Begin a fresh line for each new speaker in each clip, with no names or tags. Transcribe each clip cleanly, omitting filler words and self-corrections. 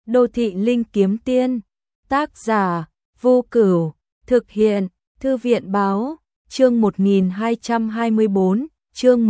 Đô thị linh kiếm tiên. Tác giả Vô Cửu. Thực hiện Thư viện báo. Chương 1224, chương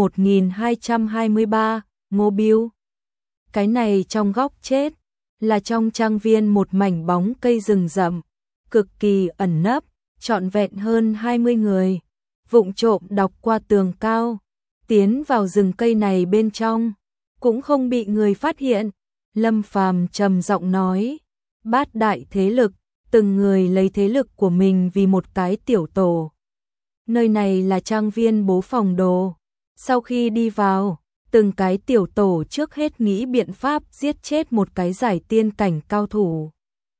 1223, Ngô Biêu. Cái này trong góc chết, là trong trang viên một mảnh bóng cây rừng rậm, cực kỳ ẩn nấp, trọn vẹn hơn 20 người, vụng trộm đọc qua tường cao, tiến vào rừng cây này bên trong, cũng không bị người phát hiện. Lâm Phàm trầm giọng nói, bát đại thế lực, từng người lấy thế lực của mình vì một cái tiểu tổ. Nơi này là trang viên Bố Phòng Đồ. Sau khi đi vào, từng cái tiểu tổ trước hết nghĩ biện pháp giết chết một cái giải tiên cảnh cao thủ.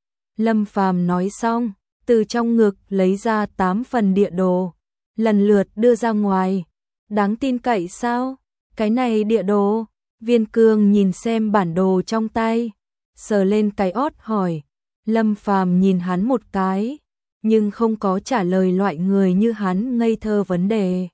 Lâm Phàm nói xong, từ trong ngực lấy ra 8 phần địa đồ, lần lượt đưa ra ngoài. Đáng tin cậy sao? Cái này địa đồ? Viên Cương nhìn xem bản đồ trong tay, sờ lên cái ót hỏi. Lâm Phàm nhìn hắn một cái, nhưng không có trả lời loại người như hắn ngây thơ vấn đề,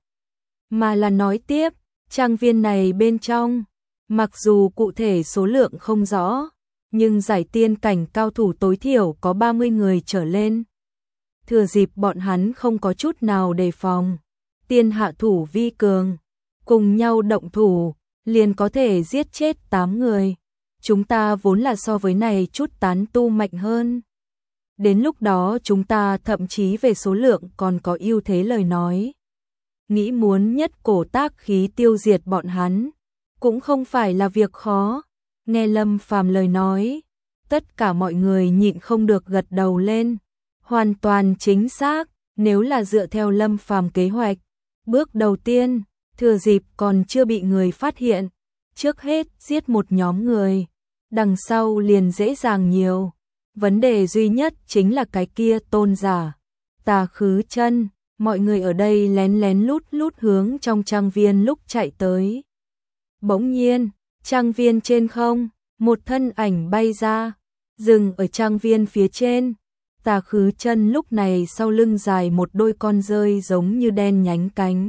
mà là nói tiếp, trang viên này bên trong, mặc dù cụ thể số lượng không rõ, nhưng giải tiên cảnh cao thủ tối thiểu có 30 người trở lên. Thừa dịp bọn hắn không có chút nào đề phòng, tiên hạ thủ vi cường, cùng nhau động thủ, liền có thể giết chết 8 người. Chúng ta vốn là so với này chút tán tu mạnh hơn. Đến lúc đó chúng ta thậm chí về số lượng còn có ưu thế lời nói. Nghĩ muốn nhất cổ tác khí tiêu diệt bọn hắn, cũng không phải là việc khó. Nghe Lâm Phàm lời nói, tất cả mọi người nhịn không được gật đầu lên. Hoàn toàn chính xác, nếu là dựa theo Lâm Phàm kế hoạch, bước đầu tiên, thừa dịp còn chưa bị người phát hiện, trước hết giết một nhóm người, đằng sau liền dễ dàng nhiều. Vấn đề duy nhất chính là cái kia tôn giả, Tà Khứ Chân. Mọi người ở đây lén lén lút lút hướng trong trang viên lúc chạy tới. Bỗng nhiên, trang viên trên không, một thân ảnh bay ra, dừng ở trang viên phía trên. Tà Khứ Chân lúc này sau lưng dài một đôi con rơi giống như đen nhánh cánh.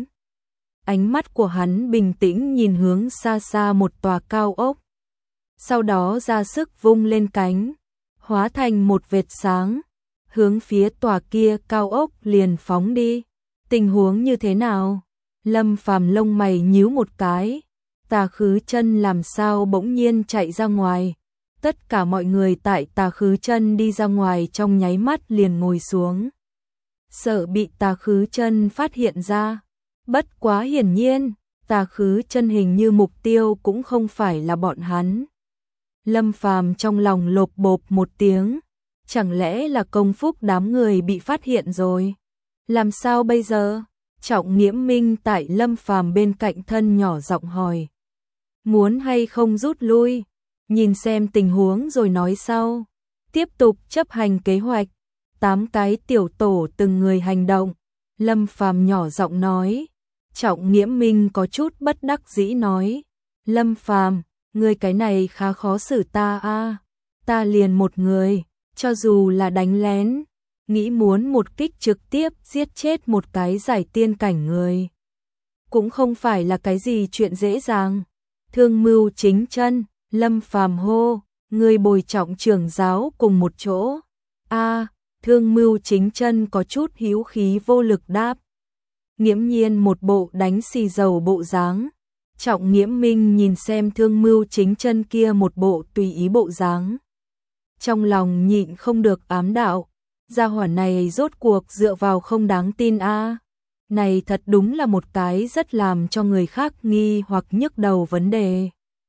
Ánh mắt của hắn bình tĩnh nhìn hướng xa xa một tòa cao ốc. Sau đó ra sức vung lên cánh, hóa thành một vệt sáng, hướng phía tòa kia cao ốc liền phóng đi. Tình huống như thế nào? Lâm Phàm lông mày nhíu một cái. Tà Khứ Chân làm sao bỗng nhiên chạy ra ngoài? Tất cả mọi người tại Tà Khứ Chân đi ra ngoài trong nháy mắt liền ngồi xuống, sợ bị Tà Khứ Chân phát hiện ra. Bất quá hiển nhiên, Tà Khứ Chân hình như mục tiêu cũng không phải là bọn hắn. Lâm Phàm trong lòng lộp bộp một tiếng, chẳng lẽ là Công Phúc đám người bị phát hiện rồi? Làm sao bây giờ? Trọng Nghiễm Minh tại Lâm Phàm bên cạnh thân nhỏ giọng hỏi. Muốn hay không rút lui? Nhìn xem tình huống rồi nói sau. Tiếp tục chấp hành kế hoạch. 8 cái tiểu tổ từng người hành động. Lâm Phàm nhỏ giọng nói. Trọng Nghiễm Minh có chút bất đắc dĩ nói. Lâm Phàm, ngươi cái này khá khó xử ta a. Ta liền một người, cho dù là đánh lén, nghĩ muốn một kích trực tiếp giết chết một cái giải tiên cảnh người, cũng không phải là cái gì chuyện dễ dàng. Thương Mưu Chính Chân, Lâm Phàm hô, người bồi Trọng trưởng giáo cùng một chỗ. A, Thương Mưu Chính Chân có chút hữu khí vô lực đáp. Nghiễm Nhiên một bộ đánh xì dầu bộ dáng. Trọng Nghiễm Minh nhìn xem Thương Mưu Chính Chân kia một bộ tùy ý bộ dáng, trong lòng nhịn không được ám đạo, gia hỏa này rốt cuộc dựa vào không đáng tin a. Này thật đúng là một cái rất làm cho người khác nghi hoặc nhức đầu vấn đề.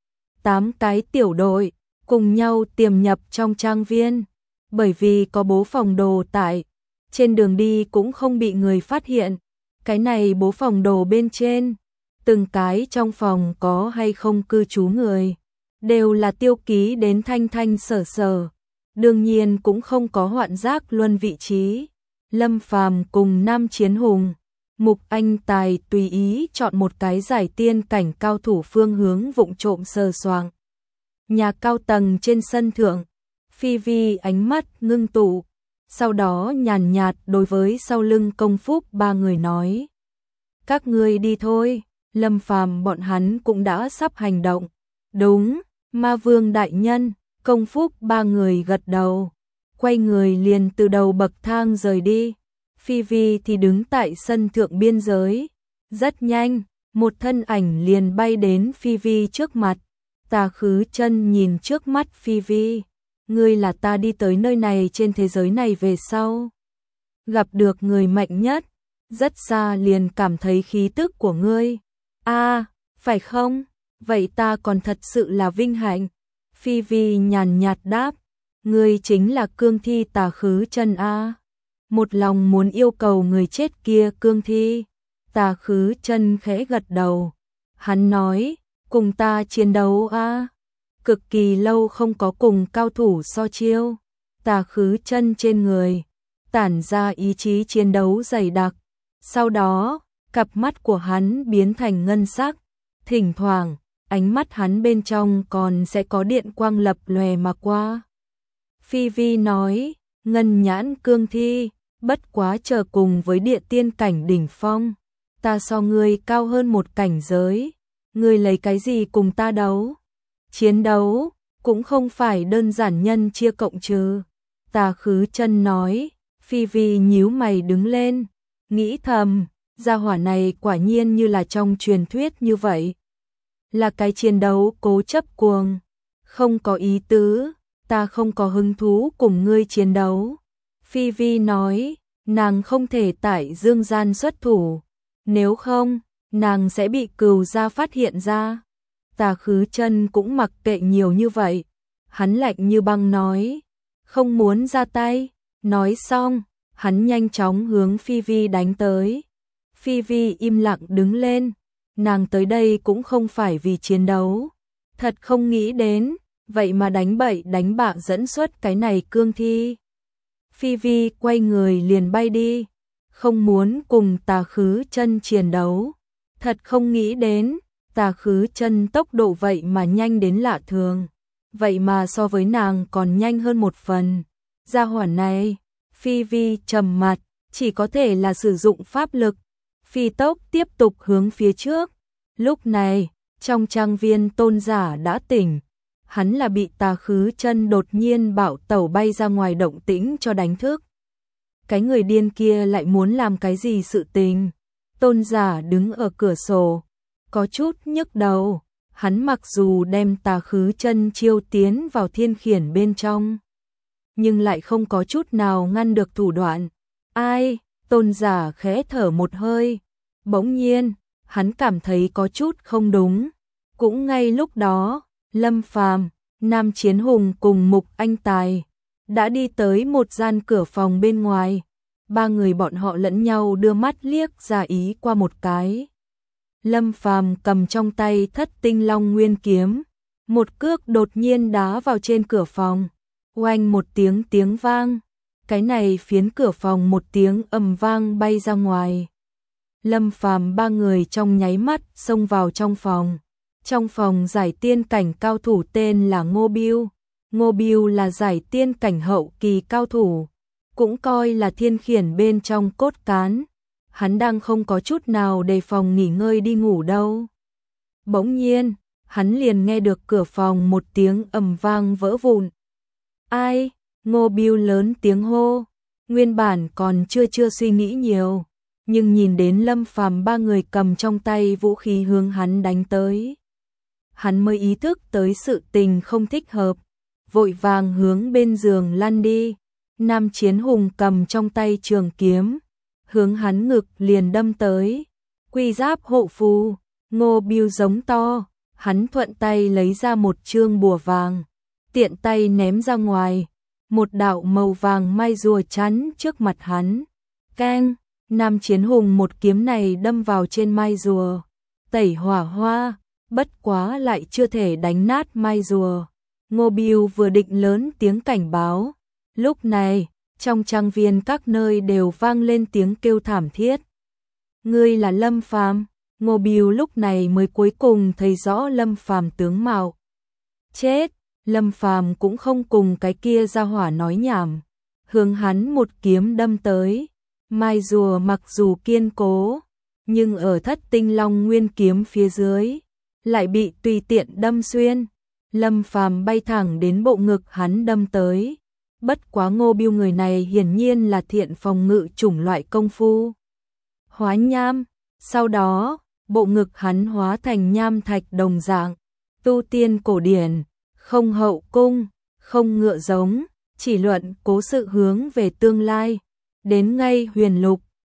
8 cái tiểu đội cùng nhau tiềm nhập trong trang viên, bởi vì có Bố Phòng Đồ tại, trên đường đi cũng không bị người phát hiện. Cái này Bố Phòng Đồ bên trên, từng cái trong phòng có hay không cư trú người, đều là tiêu ký đến thanh thanh sở sở. Đương nhiên cũng không có hoạn giác luân vị trí. Lâm Phàm cùng Nam Chiến Hùng, Mục Anh Tài tùy ý chọn một cái giải tiên cảnh cao thủ phương hướng vụng trộm sờ soạng. Nhà cao tầng trên sân thượng, Phi Vi ánh mắt ngưng tụ, sau đó nhàn nhạt đối với sau lưng Công Phúc 3 người nói. Các ngươi đi thôi, Lâm Phàm bọn hắn cũng đã sắp hành động. Đúng, Ma Vương đại nhân, Công Phúc ba người gật đầu, quay người liền từ đầu bậc thang rời đi. Phi Vi thì đứng tại sân thượng biên giới. Rất nhanh, một thân ảnh liền bay đến Phi Vi trước mặt. Tà Khứ Chân nhìn trước mắt Phi Vi. Ngươi là ta đi tới nơi này trên thế giới này về sau. Gặp được người mạnh nhất, rất xa liền cảm thấy khí tức của ngươi. Phải không? Vậy ta còn thật sự là vinh hạnh. Phi Vi nhàn nhạt đáp, ngươi chính là cương thi Tà Khứ Chân a? Một lòng muốn yêu cầu người chết kia cương thi. Tà Khứ Chân khẽ gật đầu. Hắn nói, cùng ta chiến đấu a? Cực kỳ lâu không có cùng cao thủ so chiêu. Tà Khứ Chân trên người tản ra ý chí chiến đấu dày đặc. Sau đó, cặp mắt của hắn biến thành ngân sắc, thỉnh thoảng ánh mắt hắn bên trong còn sẽ có điện quang lập lòe mà qua. Phi Vi nói, ngân nhãn cương thi, bất quá chờ cùng với địa tiên cảnh đỉnh phong. Ta so ngươi cao hơn một cảnh giới, ngươi lấy cái gì cùng ta đấu? Chiến đấu, cũng không phải đơn giản nhân chia cộng trừ. Tà Khứ Chân nói. Phi Vi nhíu mày đứng lên, nghĩ thầm, gia hỏa này quả nhiên như là trong truyền thuyết như vậy. Là cái chiến đấu cố chấp cuồng, không có ý tứ, ta không có hứng thú cùng ngươi chiến đấu. Phi Vi nói, nàng không thể tại dương gian xuất thủ, nếu không, nàng sẽ bị cừu gia phát hiện ra. Tà Khứ Chân cũng mặc kệ nhiều như vậy, hắn lạnh như băng nói, không muốn ra tay. Nói xong, hắn nhanh chóng hướng Phi Vi đánh tới. Phi Vi im lặng đứng lên, nàng tới đây cũng không phải vì chiến đấu. Thật không nghĩ đến, vậy mà đánh bậy đánh bạ dẫn xuất cái này cương thi. Phi Vi quay người liền bay đi, không muốn cùng Tà Khứ Chân chiến đấu. Thật không nghĩ đến, Tà Khứ Chân tốc độ vậy mà nhanh đến lạ thường. Vậy mà so với nàng còn nhanh hơn một phần. Gia hỏa này, Phi Vi trầm mặt, chỉ có thể là sử dụng pháp lực, phi tốc tiếp tục hướng phía trước. Lúc này, trong trang viên Tôn giả đã tỉnh, hắn là bị Tà Khứ Chân đột nhiên bạo tẩu bay ra ngoài động tĩnh cho đánh thức. Cái người điên kia lại muốn làm cái gì sự tình? Tôn giả đứng ở cửa sổ, có chút nhức đầu, hắn mặc dù đem Tà Khứ Chân chiêu tiến vào thiên khiển bên trong, nhưng lại không có chút nào ngăn được thủ đoạn. Ai? Tôn giả khẽ thở một hơi. Bỗng nhiên, hắn cảm thấy có chút không đúng. Cũng ngay lúc đó, Lâm Phàm, Nam Chiến Hùng cùng Mục Anh Tài đã đi tới một gian cửa phòng bên ngoài. Ba người bọn họ lẫn nhau đưa mắt liếc ra ý qua một cái. Lâm Phàm cầm trong tay Thất Tinh Long Nguyên kiếm, một cước đột nhiên đá vào trên cửa phòng. Oanh một tiếng vang, cái này phiến cửa phòng một tiếng ầm vang bay ra ngoài. Lâm Phàm ba người trong nháy mắt xông vào trong phòng. Trong phòng giải tiên cảnh cao thủ tên là Ngô Biêu. Ngô Biêu là giải tiên cảnh hậu kỳ cao thủ, cũng coi là thiên khiển bên trong cốt cán. Hắn đang không có chút nào đề phòng nghỉ ngơi đi ngủ đâu. Bỗng nhiên, hắn liền nghe được cửa phòng một tiếng ầm vang vỡ vụn. Ai? Ngô Biêu lớn tiếng hô. Nguyên bản còn chưa suy nghĩ nhiều, nhưng nhìn đến Lâm Phàm ba người cầm trong tay vũ khí hướng hắn đánh tới, hắn mới ý thức tới sự tình không thích hợp, vội vàng hướng bên giường lăn đi. Nam Chiến Hùng cầm trong tay trường kiếm, hướng hắn ngực liền đâm tới. Quy giáp hộ phù, Ngô Biêu giống to, hắn thuận tay lấy ra một chương bùa vàng, tiện tay ném ra ngoài, một đạo màu vàng mai rùa chắn trước mặt hắn. Keng, Nam Chiến Hùng một kiếm này đâm vào trên mai rùa, tẩy hỏa hoa, bất quá lại chưa thể đánh nát mai rùa. Ngô Biêu vừa định lớn tiếng cảnh báo, lúc này, trong trang viên các nơi đều vang lên tiếng kêu thảm thiết. Ngươi là Lâm Phàm? Ngô Biêu lúc này mới cuối cùng thấy rõ Lâm Phàm tướng mạo. Chết! Lâm Phàm cũng không cùng cái kia ra hỏa nói nhảm, hướng hắn một kiếm đâm tới. Mai rùa mặc dù kiên cố, nhưng ở Thất Tinh Long Nguyên kiếm phía dưới lại bị tùy tiện đâm xuyên. Lâm Phàm bay thẳng đến bộ ngực hắn đâm tới. Bất quá Ngô Biêu người này hiển nhiên là thiện phòng ngự chủng loại công phu hóa nham, sau đó, bộ ngực hắn hóa thành nham thạch đồng dạng, tu tiên cổ điển, không hậu cung, không ngựa giống, chỉ luận cố sự hướng về tương lai, đến ngay huyền lục,